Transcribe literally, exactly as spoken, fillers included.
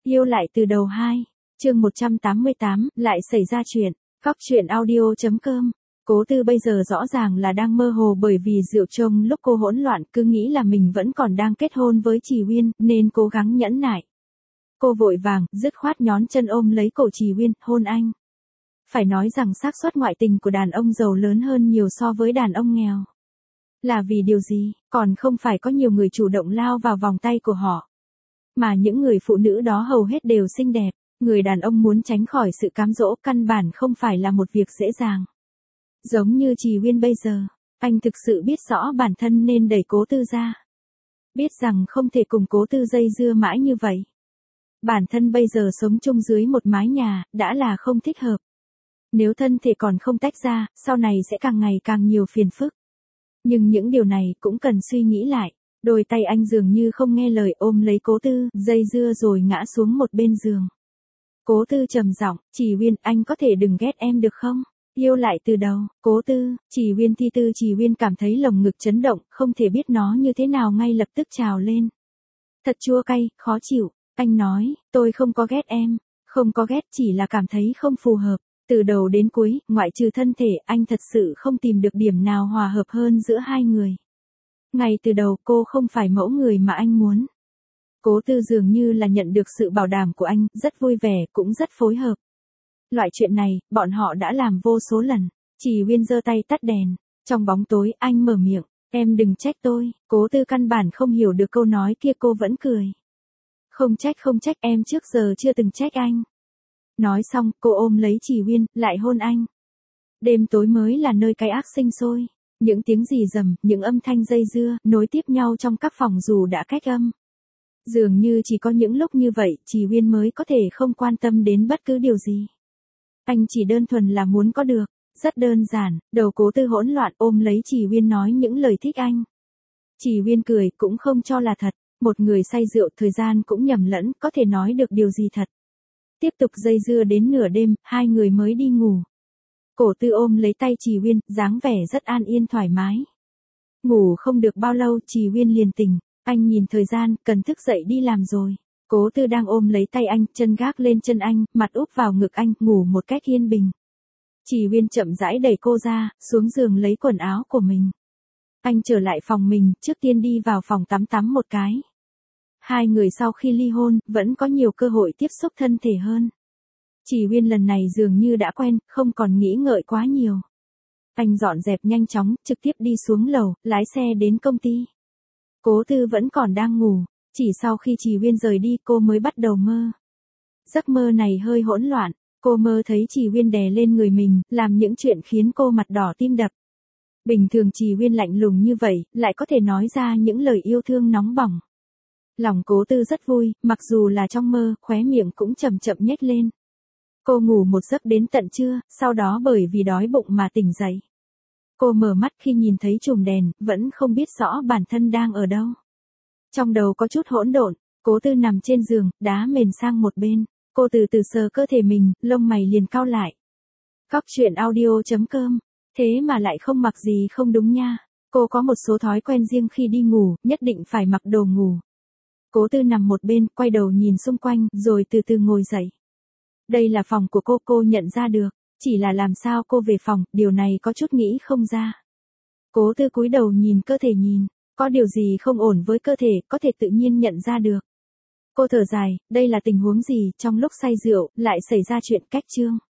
Yêu lại từ đầu hai, chương một trăm tám mươi tám, lại xảy ra chuyện. Góc truyện audio.com. Cố Tư bây giờ rõ ràng là đang mơ hồ bởi vì rượu trông lúc cô hỗn loạn cứ nghĩ là mình vẫn còn đang kết hôn với Trì Uyên nên cố gắng nhẫn nại. Cô vội vàng, dứt khoát nhón chân ôm lấy cổ Trì Uyên, hôn anh. Phải nói rằng xác suất ngoại tình của đàn ông giàu lớn hơn nhiều so với đàn ông nghèo. Là vì điều gì? Còn không phải có nhiều người chủ động lao vào vòng tay của họ. Mà những người phụ nữ đó hầu hết đều xinh đẹp. Người đàn ông muốn tránh khỏi sự cám dỗ căn bản không phải là một việc dễ dàng. Giống như Trì Uyên bây giờ, anh thực sự biết rõ bản thân nên đẩy Cố Tư ra. Biết rằng không thể cùng Cố Tư dây dưa mãi như vậy. Bản thân bây giờ sống chung dưới một mái nhà, đã là không thích hợp. Nếu thân thể còn không tách ra, sau này sẽ càng ngày càng nhiều phiền phức. Nhưng những điều này cũng cần suy nghĩ lại. Đôi tay anh dường như không nghe lời ôm lấy Cố Tư, dây dưa rồi ngã xuống một bên giường. Cố Tư trầm giọng, Trì Uyên, anh có thể đừng ghét em được không? Yêu lại từ đầu, Cố Tư, Trì Uyên thi tư Trì Uyên cảm thấy lồng ngực chấn động, không thể biết nó như thế nào ngay lập tức trào lên. Thật chua cay, khó chịu, anh nói, tôi không có ghét em, không có ghét chỉ là cảm thấy không phù hợp. Từ đầu đến cuối, ngoại trừ thân thể, anh thật sự không tìm được điểm nào hòa hợp hơn giữa hai người. Ngay từ đầu cô không phải mẫu người mà anh muốn. Cố Tư dường như là nhận được sự bảo đảm của anh, rất vui vẻ, cũng rất phối hợp. Loại chuyện này, bọn họ đã làm vô số lần. Trì Uyên giơ tay tắt đèn. Trong bóng tối, anh mở miệng. Em đừng trách tôi. Cố Tư căn bản không hiểu được câu nói kia, cô vẫn cười. Không trách không trách, em trước giờ chưa từng trách anh. Nói xong, cô ôm lấy Trì Uyên, lại hôn anh. Đêm tối mới là nơi cái ác sinh sôi. Những tiếng rì rầm, những âm thanh dây dưa, nối tiếp nhau trong các phòng dù đã cách âm. Dường như chỉ có những lúc như vậy, Trì Uyên mới có thể không quan tâm đến bất cứ điều gì. Anh chỉ đơn thuần là muốn có được, rất đơn giản, đầu Cố Tư hỗn loạn ôm lấy Trì Uyên nói những lời thích anh. Trì Uyên cười, cũng không cho là thật, một người say rượu thời gian cũng nhầm lẫn, có thể nói được điều gì thật. Tiếp tục dây dưa đến nửa đêm, hai người mới đi ngủ. Cố Tư ôm lấy tay Trì Uyên, dáng vẻ rất an yên thoải mái. Ngủ không được bao lâu, Trì Uyên liền tỉnh. Anh nhìn thời gian, cần thức dậy đi làm rồi. Cố Tư đang ôm lấy tay anh, chân gác lên chân anh, mặt úp vào ngực anh, ngủ một cách yên bình. Trì Uyên chậm rãi đẩy cô ra, xuống giường lấy quần áo của mình. Anh trở lại phòng mình, trước tiên đi vào phòng tắm tắm một cái. Hai người sau khi ly hôn, vẫn có nhiều cơ hội tiếp xúc thân thể hơn. Trì Uyên lần này dường như đã quen, không còn nghĩ ngợi quá nhiều. Anh dọn dẹp nhanh chóng, trực tiếp đi xuống lầu, lái xe đến công ty. Cố Tư vẫn còn đang ngủ, chỉ sau khi Trì Uyên rời đi cô mới bắt đầu mơ. Giấc mơ này hơi hỗn loạn, cô mơ thấy Trì Uyên đè lên người mình, làm những chuyện khiến cô mặt đỏ tim đập. Bình thường Trì Uyên lạnh lùng như vậy, lại có thể nói ra những lời yêu thương nóng bỏng. Lòng Cố Tư rất vui, mặc dù là trong mơ, khóe miệng cũng chậm chậm nhếch lên. Cô ngủ một giấc đến tận trưa, sau đó bởi vì đói bụng mà tỉnh dậy. Cô mở mắt khi nhìn thấy chùm đèn, vẫn không biết rõ bản thân đang ở đâu. Trong đầu có chút hỗn độn, Cố Tư nằm trên giường, đá mền sang một bên. Cô từ từ sờ cơ thể mình, lông mày liền cau lại. Góc truyện audio.com. Thế mà lại không mặc gì không đúng nha. Cô có một số thói quen riêng khi đi ngủ, nhất định phải mặc đồ ngủ. Cố Tư nằm một bên, quay đầu nhìn xung quanh, rồi từ từ ngồi dậy. Đây là phòng của cô, cô nhận ra được. Chỉ là làm sao cô về phòng, điều này có chút nghĩ không ra. Cố Tư cúi đầu nhìn cơ thể nhìn, có điều gì không ổn với cơ thể, có thể tự nhiên nhận ra được. Cô thở dài, đây là tình huống gì, trong lúc say rượu, lại xảy ra chuyện cách chương.